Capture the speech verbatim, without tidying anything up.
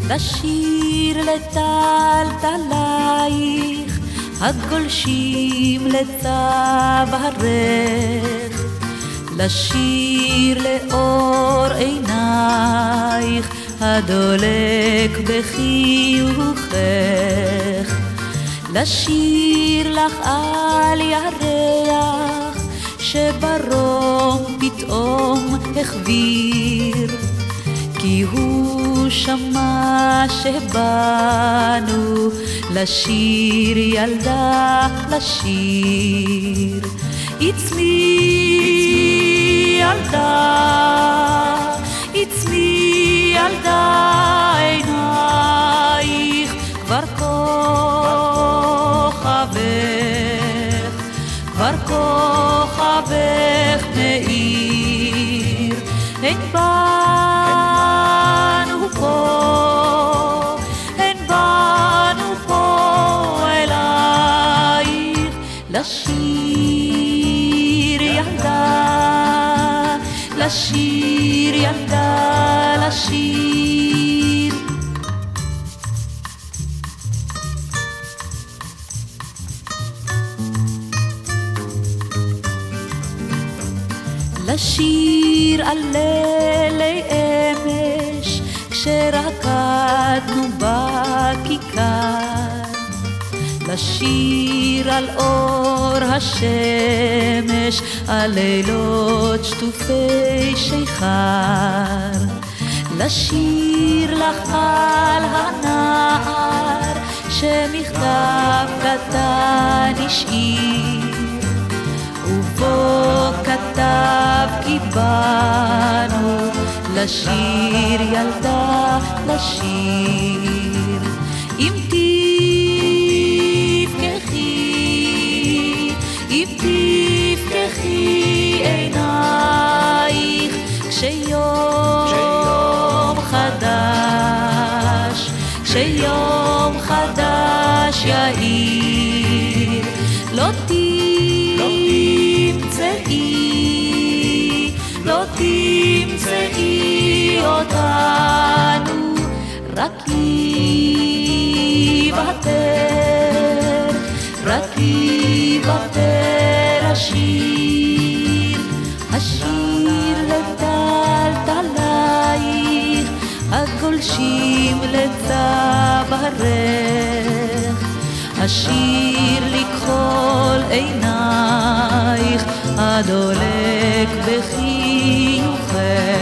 לשיר לטלטלייך הגולשים לצווארך, לשיר לאור עינייך הדולק בחיוכך, לשיר לך על ירח שברום פתאום החביר, כי הוא שמע שבאנו לשיר ילדה לשיר. It's me ילדה, It's me ילדה, עינייך כבר כוכבך, כבר כוכבך מאיר. אין באנו פה, אין באנו פה אלייך לשיר ילדה, לשיר ילדה, לשיר. לשיר על לילי אמש כשרקדנו בכיכר, לשיר על אור השמש, על לילות שטופי שיכר, לשיר לך על הנער שמכתב קטן השאיר, ובו כתב כי באנו לשיר ילדה לשיר. אם תפקחי, אם תפקחי עינייך כשיום חדש, כשיום חדש יאיר, לא תמצאי, לא תמצאי אותנו, רק יוותר, רק יוותר השיר, השיר לטלטלייך הגולשים לצווארך, השיר לכחול עינייך הדולק בחיוכך.